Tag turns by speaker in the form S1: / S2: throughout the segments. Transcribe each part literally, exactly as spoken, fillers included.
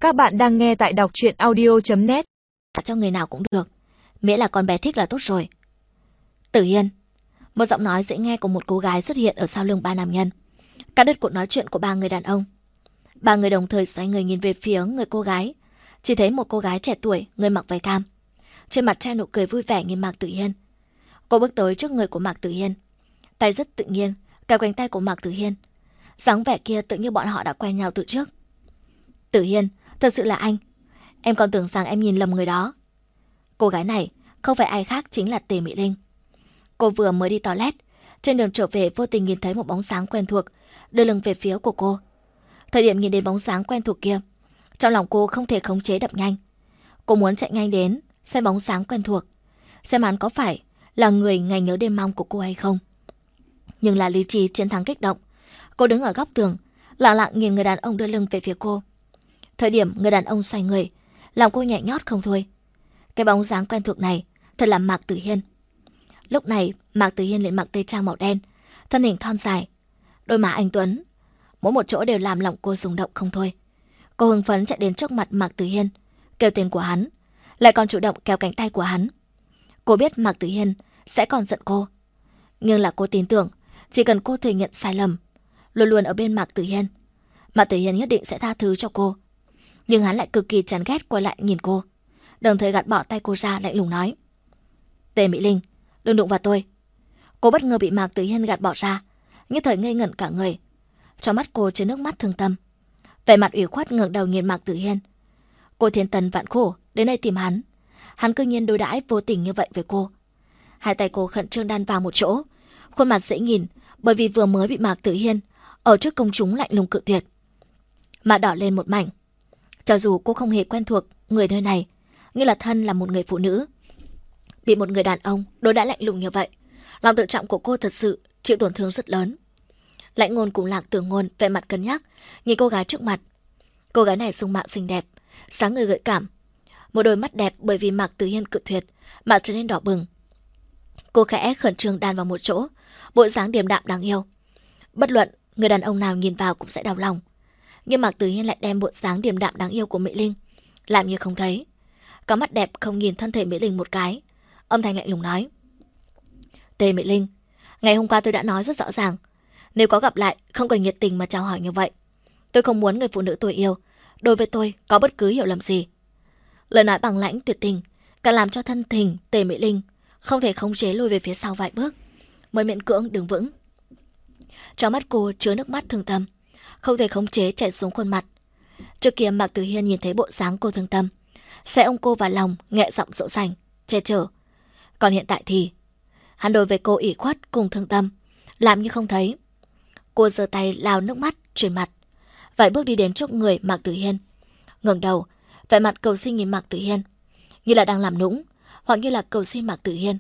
S1: Các bạn đang nghe tại đọc truyện audio chấm net.
S2: Cho người nào cũng được, miễn là con bé thích là tốt rồi. Tử Hiên. Một giọng nói dễ nghe của một cô gái xuất hiện ở sau lưng ba nam nhân, cắt đứt cuộc nói chuyện của ba người đàn ông. Ba người đồng thời xoay người nhìn về phía người cô gái, chỉ thấy một cô gái trẻ tuổi, người mặc váy cam, trên mặt treo nụ cười vui vẻ nhìn Mạc Tử Hiên. Cô bước tới trước người của Mạc Tử Hiên, tay rất tự nhiên kéo cánh tay của Mạc Tử Hiên, dáng vẻ kia tự như bọn họ đã quen nhau từ trước. Tử Hiên, thật sự là anh. Em còn tưởng rằng em nhìn lầm người đó. Cô gái này không phải ai khác chính là Tề Mỹ Linh. Cô vừa mới đi toilet, trên đường trở về vô tình nhìn thấy một bóng sáng quen thuộc đưa lưng về phía của cô. Thời điểm nhìn đến bóng sáng quen thuộc kia, trong lòng cô không thể khống chế đập nhanh. Cô muốn chạy nhanh đến xem bóng sáng quen thuộc, xem hắn có phải là người ngày nhớ đêm mong của cô hay không. Nhưng là lý trí chiến thắng kích động. Cô đứng ở góc tường, lặng lặng nhìn người đàn ông đưa lưng về phía cô. Thời điểm người đàn ông xoay người, làm cô nhẹ nhót không thôi. Cái bóng dáng quen thuộc này thật là Mạc Tử Hiên. Lúc này Mạc Tử Hiên liền mặc tây trang màu đen, thân hình thon dài, đôi má anh tuấn, mỗi một chỗ đều làm lòng cô rung động không thôi. Cô hưng phấn chạy đến trước mặt Mạc Tử Hiên, kêu tên của hắn, lại còn chủ động kéo cánh tay của hắn. Cô biết Mạc Tử Hiên sẽ còn giận cô, nhưng là cô tin tưởng chỉ cần cô thừa nhận sai lầm, luôn luôn ở bên Mạc Tử Hiên, Mạc Tử Hiên nhất định sẽ tha thứ cho cô. Nhưng hắn lại cực kỳ chán ghét quay lại nhìn cô, đồng thời gạt bỏ tay cô ra, lạnh lùng nói: Tề Mỹ Linh, đừng đụng vào tôi. Cô bất ngờ bị Mạc Tử Hiên gạt bỏ ra, nhất thời ngây ngẩn cả người. Trong mắt cô chứa nước mắt thương tâm, vẻ mặt ủy khuất ngẩng đầu nhìn Mạc Tử Hiên. Cô thiên tân vạn khổ đến đây tìm hắn, hắn cư nhiên đối đãi vô tình như vậy với cô. Hai tay cô khẩn trương đan vào một chỗ, khuôn mặt dễ nhìn bởi vì vừa mới bị Mạc Tử Hiên ở trước công chúng lạnh lùng cự tuyệt, mà đỏ lên một mảnh. Cho dù cô không hề quen thuộc người nơi này, như là thân là một người phụ nữ, bị một người đàn ông đối đãi lạnh lùng như vậy, lòng tự trọng của cô thật sự chịu tổn thương rất lớn. Lãnh Ngôn cùng Lạc Tử Ngôn vẻ mặt cân nhắc nhìn cô gái trước mặt. Cô gái này dung mạo xinh đẹp, sáng người gợi cảm, một đôi mắt đẹp bởi vì Mạc Tử Hiên cự tuyệt mà trở nên đỏ bừng. Cô khẽ khẩn trương đan vào một chỗ, bộ dáng điềm đạm đáng yêu. Bất luận người đàn ông nào nhìn vào cũng sẽ đau lòng. Nhưng Mạc Tử Hiên lại đem bộ dáng điềm đạm đáng yêu của Mỹ Linh làm như không thấy, có mắt đẹp không nhìn thân thể Mỹ Linh một cái, âm thanh lạnh lùng nói: Tề Mỹ Linh, ngày hôm qua tôi đã nói rất rõ ràng, nếu có gặp lại không cần nhiệt tình mà chào hỏi như vậy. Tôi không muốn người phụ nữ tôi yêu đối với tôi có bất cứ hiểu lầm gì. Lời nói bằng lãnh tuyệt tình càng làm cho thân hình Tề Mỹ Linh không thể khống chế lùi về phía sau vài bước, mới miễn cưỡng đứng vững. Trong mắt cô chứa nước mắt thương tâm, không thể khống chế chảy xuống khuôn mặt. Trước kia Mạc Tử Hiên nhìn thấy bộ dáng cô thương tâm, sẽ ôm cô vào lòng, nhẹ giọng dỗ dành, che chở. Còn hiện tại thì hắn đối với cô ủy khuất cùng thương tâm, làm như không thấy. Cô giơ tay lau nước mắt trên mặt, vài bước đi đến trước người Mạc Tử Hiên, ngẩng đầu, vẻ mặt cầu xin nhìn Mạc Tử Hiên, như là đang làm nũng, hoặc như là cầu xin Mạc Tử Hiên.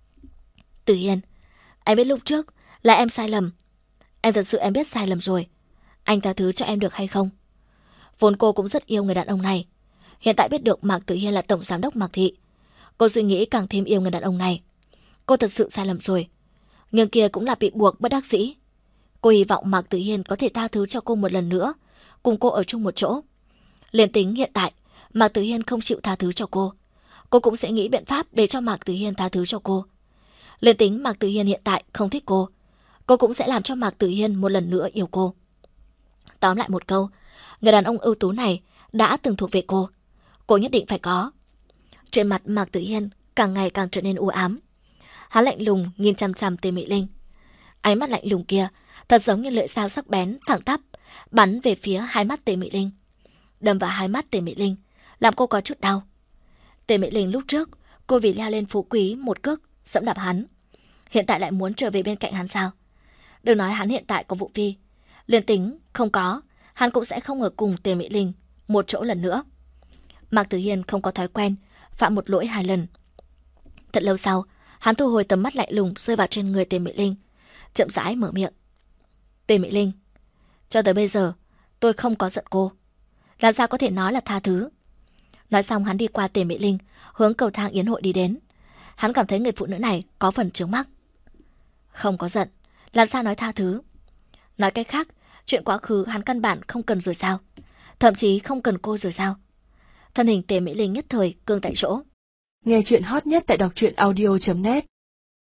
S2: Tử Hiên, anh biết lúc trước là em sai lầm. Em thật sự em biết sai lầm rồi. Anh tha thứ cho em được hay không? Vốn cô cũng rất yêu người đàn ông này. Hiện tại biết được Mạc Tử Hiên là tổng giám đốc Mạc Thị, cô suy nghĩ càng thêm yêu người đàn ông này. Cô thật sự sai lầm rồi, nhưng kia cũng là bị buộc bất đắc dĩ. Cô hy vọng Mạc Tử Hiên có thể tha thứ cho cô một lần nữa, cùng cô ở chung một chỗ. Liền tính hiện tại Mạc Tử Hiên không chịu tha thứ cho cô, cô cũng sẽ nghĩ biện pháp để cho Mạc Tử Hiên tha thứ cho cô. Liền tính Mạc Tử Hiên hiện tại không thích cô, cô cũng sẽ làm cho Mạc Tử Hiên một lần nữa yêu cô. Tóm lại một câu, người đàn ông ưu tú này đã từng thuộc về cô, cô nhất định phải có. Trên mặt Mạc Tử Hiên càng ngày càng trở nên u ám. Hắn lạnh lùng nhìn chằm chằm Tề Mỹ Linh. Ánh mắt lạnh lùng kia thật giống như lưỡi dao sắc bén thẳng tắp bắn về phía hai mắt Tề Mỹ Linh, đâm vào hai mắt Tề Mỹ Linh, làm cô có chút đau. Tề Mỹ Linh lúc trước cô vì leo lên phú quý một cước dẫm đạp hắn, hiện tại lại muốn trở về bên cạnh hắn sao? Đừng nói hắn hiện tại có vụ phi, liền tính không có, hắn cũng sẽ không ở cùng Tề Mỹ Linh một chỗ lần nữa. Mạc Tử Hiên không có thói quen phạm một lỗi hai lần. Thật lâu sau, hắn thu hồi tầm mắt lạnh lùng rơi vào trên người Tề Mỹ Linh, chậm rãi mở miệng: Tề Mỹ Linh, cho tới bây giờ tôi không có giận cô, làm sao có thể nói là tha thứ? Nói xong hắn đi qua Tề Mỹ Linh, hướng cầu thang yến hội đi đến. Hắn cảm thấy người phụ nữ này có phần chướng mắt. Không có giận, làm sao nói tha thứ? Nói cách khác, chuyện quá khứ hắn căn bản không cần rồi sao? Thậm chí không cần cô rồi sao? Thân hình Tề Mỹ Linh nhất thời cương tại chỗ.
S1: Nghe chuyện hot nhất tại đọc truyện audio chấm net.